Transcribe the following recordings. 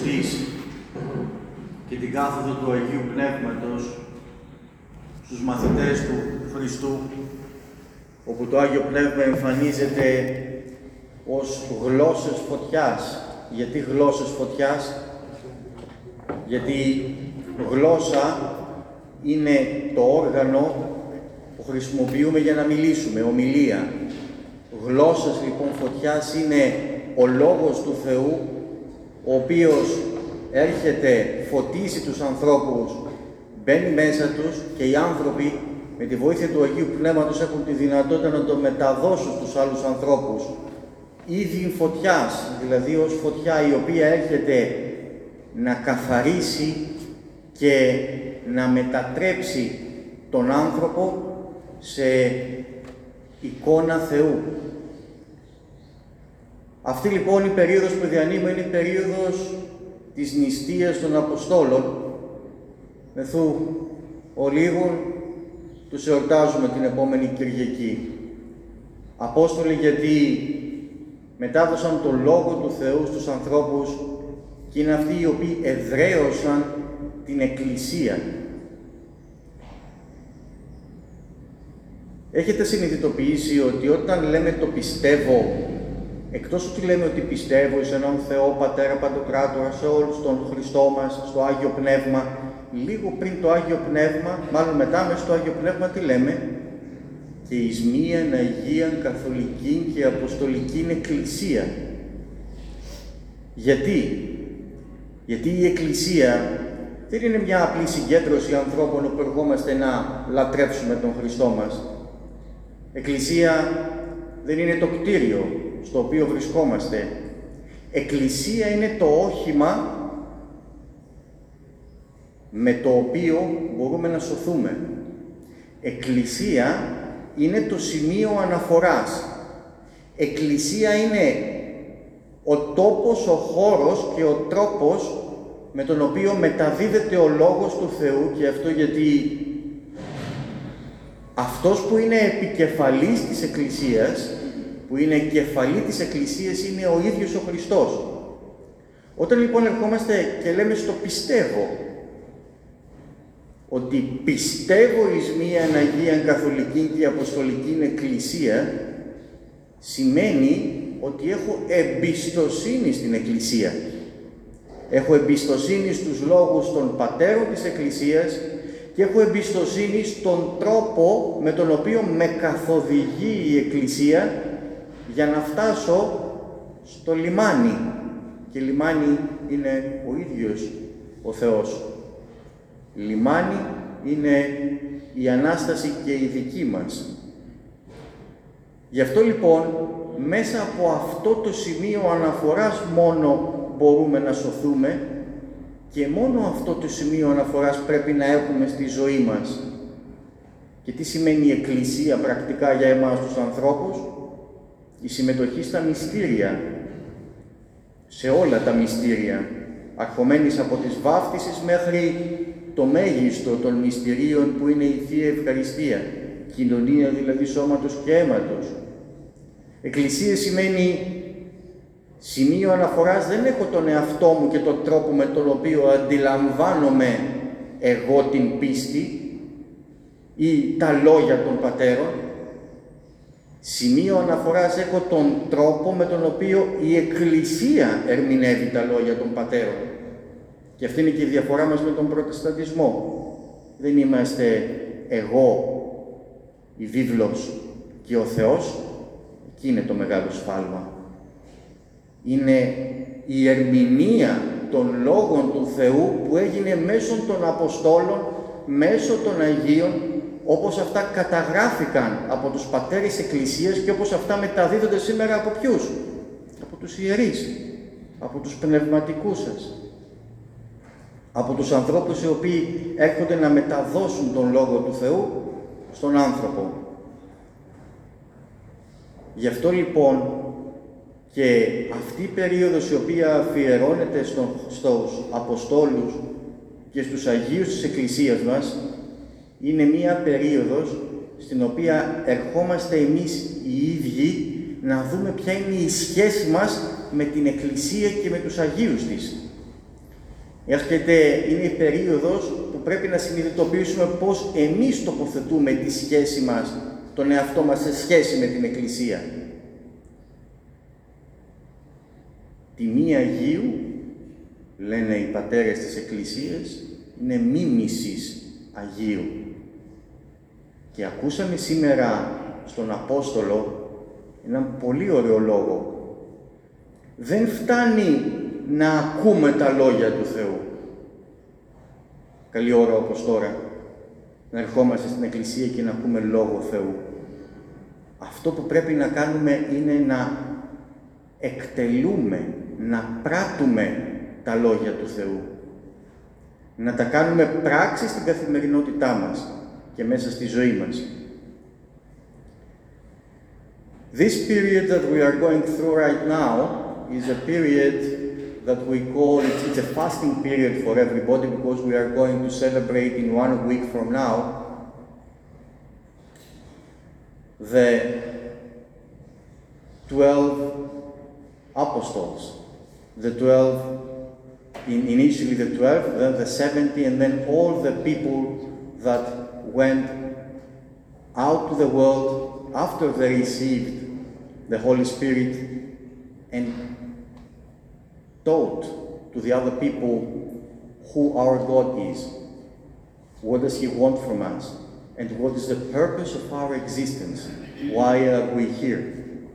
Πεντηκοστής και την κάθοδο του Αγίου Πνεύματος στους μαθητές του Χριστού, όπου το Άγιο Πνεύμα εμφανίζεται ως γλώσσες φωτιάς. Γιατί γλώσσες φωτιάς? Γιατί γλώσσα είναι το όργανο που χρησιμοποιούμε για να μιλήσουμε, ομιλία. Γλώσσες λοιπόν φωτιάς είναι ο Λόγος του Θεού, ο οποίος έρχεται, φωτίζει τους ανθρώπους, μπαίνει μέσα τους και οι άνθρωποι με τη βοήθεια του Αγίου Πνεύματος έχουν τη δυνατότητα να το μεταδώσουν στους άλλους ανθρώπους. Ήδη φωτιάς, δηλαδή ως φωτιά η οποία έρχεται να καθαρίσει και να μετατρέψει τον άνθρωπο σε εικόνα Θεού. Αυτή λοιπόν η περίοδος που διανύουμε είναι η περίοδος της νηστείας των Αποστόλων. Μεθού ολίγων τους εορτάζουμε την επόμενη Κυριακή. Απόστολοι γιατί μετάδωσαν τον Λόγο του Θεού στους ανθρώπους και είναι αυτοί οι οποίοι εδραίωσαν την Εκκλησία. Έχετε συνειδητοποιήσει ότι όταν λέμε το πιστεύω, εκτός ότι λέμε ότι πιστεύω εις έναν Θεό, Πατέρα Παντοκράτορα, σε όλους τον Χριστό μας, στο Άγιο Πνεύμα, λίγο πριν το Άγιο Πνεύμα, μάλλον μετά μέσα στο Άγιο Πνεύμα, τι λέμε? Και εις μίαν Αγίαν Καθολική και Αποστολική Εκκλησία. Γιατί η Εκκλησία δεν είναι μια απλή συγκέντρωση ανθρώπων που ερχόμαστε να λατρεύσουμε τον Χριστό μας. Εκκλησία δεν είναι το κτίριο στο οποίο βρισκόμαστε. Εκκλησία είναι το όχημα με το οποίο μπορούμε να σωθούμε. Εκκλησία είναι το σημείο αναφοράς. Εκκλησία είναι ο τόπος, ο χώρος και ο τρόπος με τον οποίο μεταδίδεται ο Λόγος του Θεού, και αυτό γιατί αυτός που είναι επικεφαλής της Εκκλησίας, που είναι κεφαλή της Εκκλησίας, είναι ο ίδιος ο Χριστός. Όταν λοιπόν ερχόμαστε και λέμε στο πιστεύω, ότι πιστεύω εις μίαν Αγίαν Καθολική και Αποστολική Εκκλησία, σημαίνει ότι έχω εμπιστοσύνη στην Εκκλησία. Έχω εμπιστοσύνη στους λόγους των πατέρων της Εκκλησίας και έχω εμπιστοσύνη στον τρόπο με τον οποίο με καθοδηγεί η Εκκλησία για να φτάσω στο λιμάνι. Και λιμάνι είναι ο ίδιος ο Θεός. Λιμάνι είναι η Ανάσταση και η δική μας. Γι' αυτό λοιπόν, μέσα από αυτό το σημείο αναφοράς μόνο μπορούμε να σωθούμε και μόνο αυτό το σημείο αναφοράς πρέπει να έχουμε στη ζωή μας. Και τι σημαίνει η Εκκλησία πρακτικά για εμάς τους ανθρώπους? Η συμμετοχή στα μυστήρια, σε όλα τα μυστήρια, αρχομένης από τις βάφτισης μέχρι το μέγιστο των μυστηρίων που είναι η Θεία Ευχαριστία, κοινωνία δηλαδή σώματος και αίματος. Εκκλησία σημαίνει σημείο αναφοράς, δεν έχω τον εαυτό μου και τον τρόπο με τον οποίο αντιλαμβάνομαι εγώ την πίστη ή τα λόγια των πατέρων. Σημείο αναφοράς έχω τον τρόπο με τον οποίο η Εκκλησία ερμηνεύει τα λόγια των πατέρων. Και αυτή είναι και η διαφορά μας με τον Προτεσταντισμό. Δεν είμαστε εγώ, η βίβλος και ο Θεός. Εκεί είναι το μεγάλο σφάλμα. Είναι η ερμηνεία των λόγων του Θεού που έγινε μέσω των Αποστόλων, μέσω των Αγίων, όπως αυτά καταγράφηκαν από τους πατέρες Εκκλησίας και όπως αυτά μεταδίδονται σήμερα από ποιους? Από τους ιερείς, από τους πνευματικούς σας, από τους ανθρώπους οι οποίοι έρχονται να μεταδώσουν τον Λόγο του Θεού στον άνθρωπο. Γι' αυτό λοιπόν και αυτή η περίοδος η οποία αφιερώνεται στους Αποστόλους και στους Αγίους της Εκκλησίας μας είναι μία περίοδος στην οποία ερχόμαστε εμείς οι ίδιοι να δούμε ποια είναι η σχέση μας με την Εκκλησία και με τους Αγίους της. Είναι η περίοδος που πρέπει να συνειδητοποιήσουμε πώς εμείς τοποθετούμε τη σχέση μας, τον εαυτό μας σε σχέση με την Εκκλησία. Τιμή Αγίου, λένε οι πατέρες της Εκκλησίας, είναι μίμησης Αγίου. Και ακούσαμε σήμερα στον Απόστολο έναν πολύ ωραίο λόγο. Δεν φτάνει να ακούμε τα λόγια του Θεού. Καλή ώρα όπως τώρα, να ερχόμαστε στην Εκκλησία και να ακούμε Λόγο Θεού. Αυτό που πρέπει να κάνουμε είναι να εκτελούμε, να πράττουμε τα λόγια του Θεού. Να τα κάνουμε πράξη στην καθημερινότητά μας και μέσα στη ζωή μας. This period that we are going through right now is a period that we call, it's a fasting period for everybody because we are going to celebrate in 1 week from now the 12 apostles. The 12, initially the 12, then the 70, and then all the people that went out to the world after they received the Holy Spirit and taught to the other people who our God is. What does He want from us? And what is the purpose of our existence? Why are we here?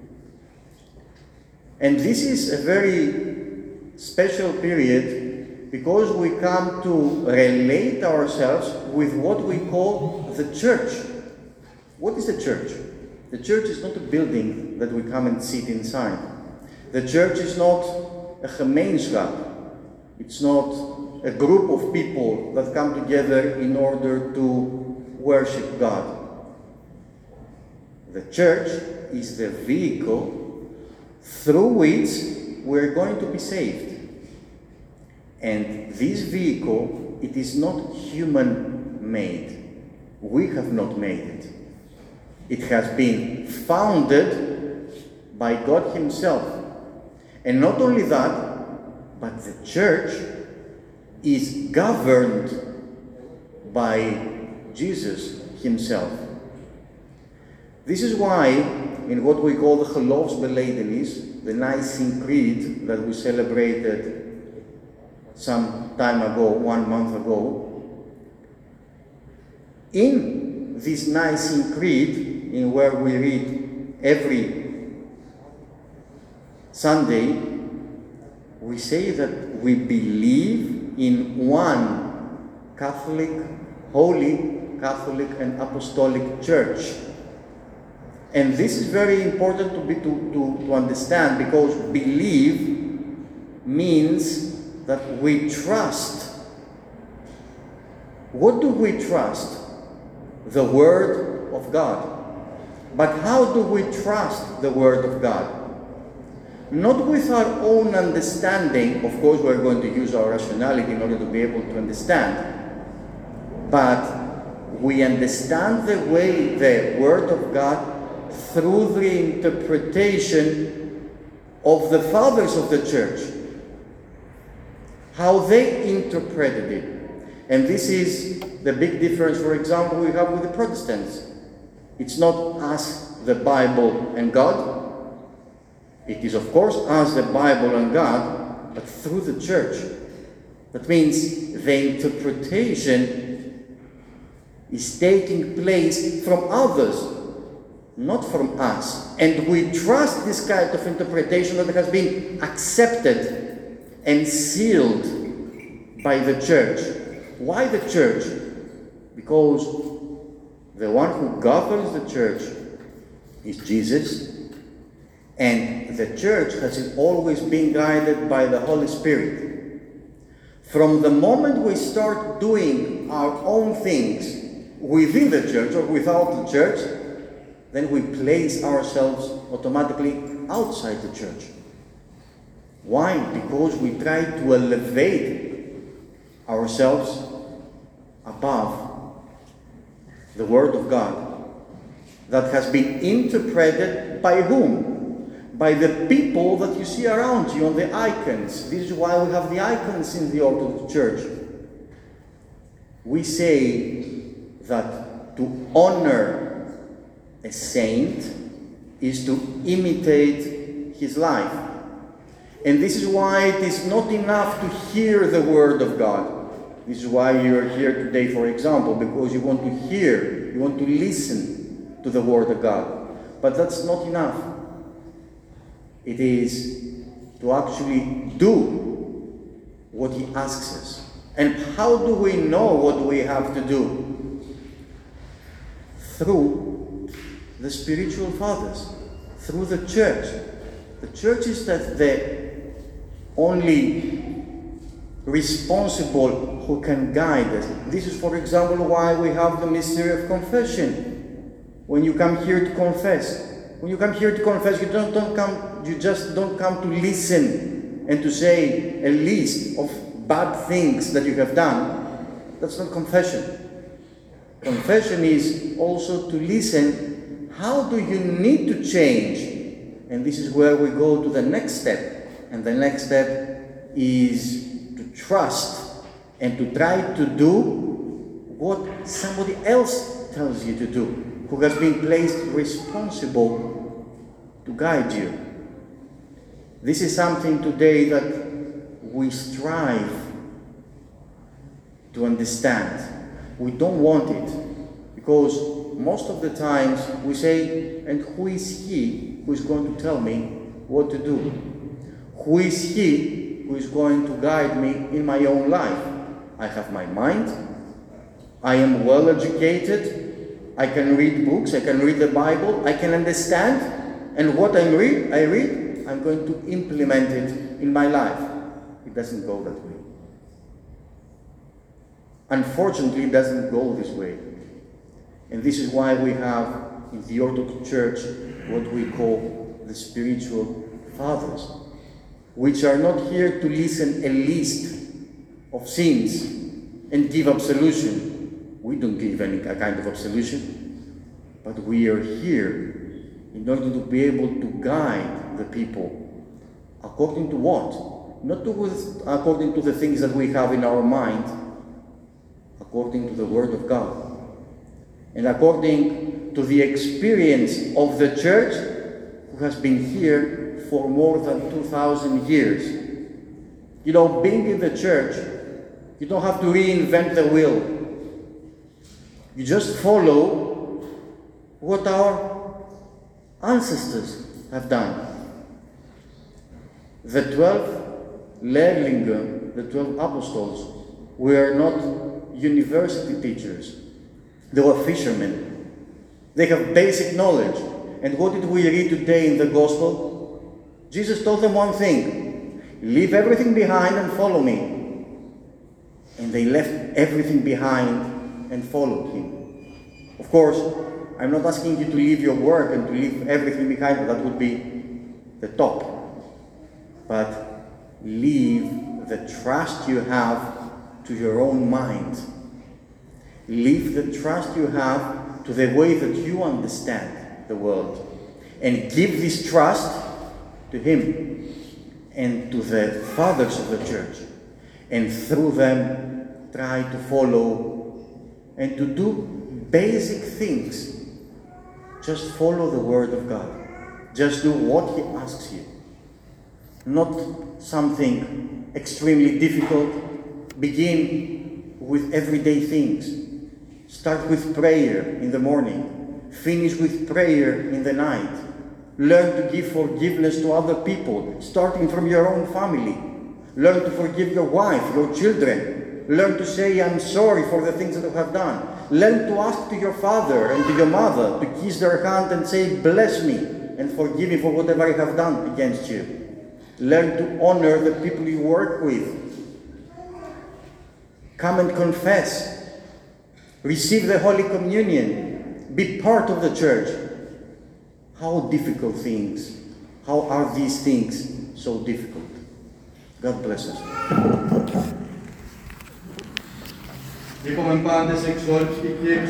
And this is a very special period because we come to relate ourselves with what we call the church. What is the church? The church is not a building that we come and sit inside. The church is not a gemeenschap. It's not a group of people that come together in order to worship God. The church is the vehicle through which we're going to be saved. And this vehicle, it is not human-made. We have not made it. It has been founded by God Himself. And not only that, but the church is governed by Jesus Himself. This is why, in what we call the Geloofsbelijdenis, the Nicene Creed that we celebrated some time ago, 1 month ago, in this Nicene Creed, in where we read every Sunday, we say that we believe in one Catholic, Holy Catholic and Apostolic Church. And this is very important to understand because believe means that we trust. What do we trust? The Word of God. But how do we trust the Word of God? Not with our own understanding. Of course, we're going to use our rationality in order to be able to understand. But we understand the way the Word of God through the interpretation of the fathers of the church. How they interpreted it. And this is the big difference, for example, we have with the Protestants. It's not us, the Bible, and God. It is, of course, us, the Bible, and God, but through the church. That means the interpretation is taking place from others, not from us. And we trust this kind of interpretation that has been accepted and sealed by the church. Why the church? Because the one who governs the church is Jesus, and the church has always been guided by the Holy Spirit. From the moment we start doing our own things within the church or without the church, then we place ourselves automatically outside the church. Why? Because we try to elevate ourselves above the Word of God that has been interpreted by whom? by the people that you see around you on the icons. This is why we have the icons in the Orthodox Church. We say that to honor a saint is to imitate his life. And this is why it is not enough to hear the Word of God. This is why you are here today, for example, because you want to hear, you want to listen to the Word of God. But that's not enough. It is to actually do what He asks us. And how do we know what we have to do? Through the spiritual fathers, through the church. The church is the only responsible who can guide us. This is, for example, why we have the mystery of confession. When you come here to confess, you just don't come to listen and to say a list of bad things that you have done. That's not confession. Confession is also to listen. How do you need to change? And this is where we go to the next step. And the next step is to trust and to try to do what somebody else tells you to do, who has been placed responsible to guide you. This is something today that we strive to understand. We don't want it, because most of the times we say, and who is he who is going to tell me what to do? Who is he who is going to guide me in my own life? I have my mind, I am well educated, I can read books, I can read the Bible, I can understand, and what I read, I'm going to implement it in my life. It doesn't go that way. Unfortunately, it doesn't go this way. And this is why we have in the Orthodox Church what we call the spiritual fathers, which are not here to listen a list of sins and give absolution. We don't give any kind of absolution, but we are here in order to be able to guide the people according to what? Not according to the things that we have in our mind, according to the Word of God, and according to the experience of the Church, who has been here for more than 2,000 years. You know, being in the Church, you don't have to reinvent the wheel. You just follow what our ancestors have done. The 12 Lehrlinge, the 12 apostles, were not university teachers. They were fishermen. They have basic knowledge. And what did we read today in the Gospel? Jesus told them one thing: leave everything behind and follow me. And they left everything behind and followed him. Of course, I'm not asking you to leave your work and to leave everything behind. That would be the top. But leave the trust you have to your own mind. Leave the trust you have to the way that you understand the world. And give this trust to him and to the fathers of the church. And through them, try to follow and to do basic things. Just follow the Word of God. Just do what He asks you. Not something extremely difficult. Begin with everyday things. Start with prayer in the morning. Finish with prayer in the night. Learn to give forgiveness to other people, starting from your own family. Learn to forgive your wife, your children. Learn to say, I'm sorry for the things that you have done. Learn to ask to your father and to your mother to kiss their hand and say, bless me and forgive me for whatever I have done against you. Learn to honor the people you work with. Come and confess. Receive the Holy Communion. Be part of the church. How difficult things. How are these things so difficult? God bless us. Οι κομμενπάντες εξόρυψη και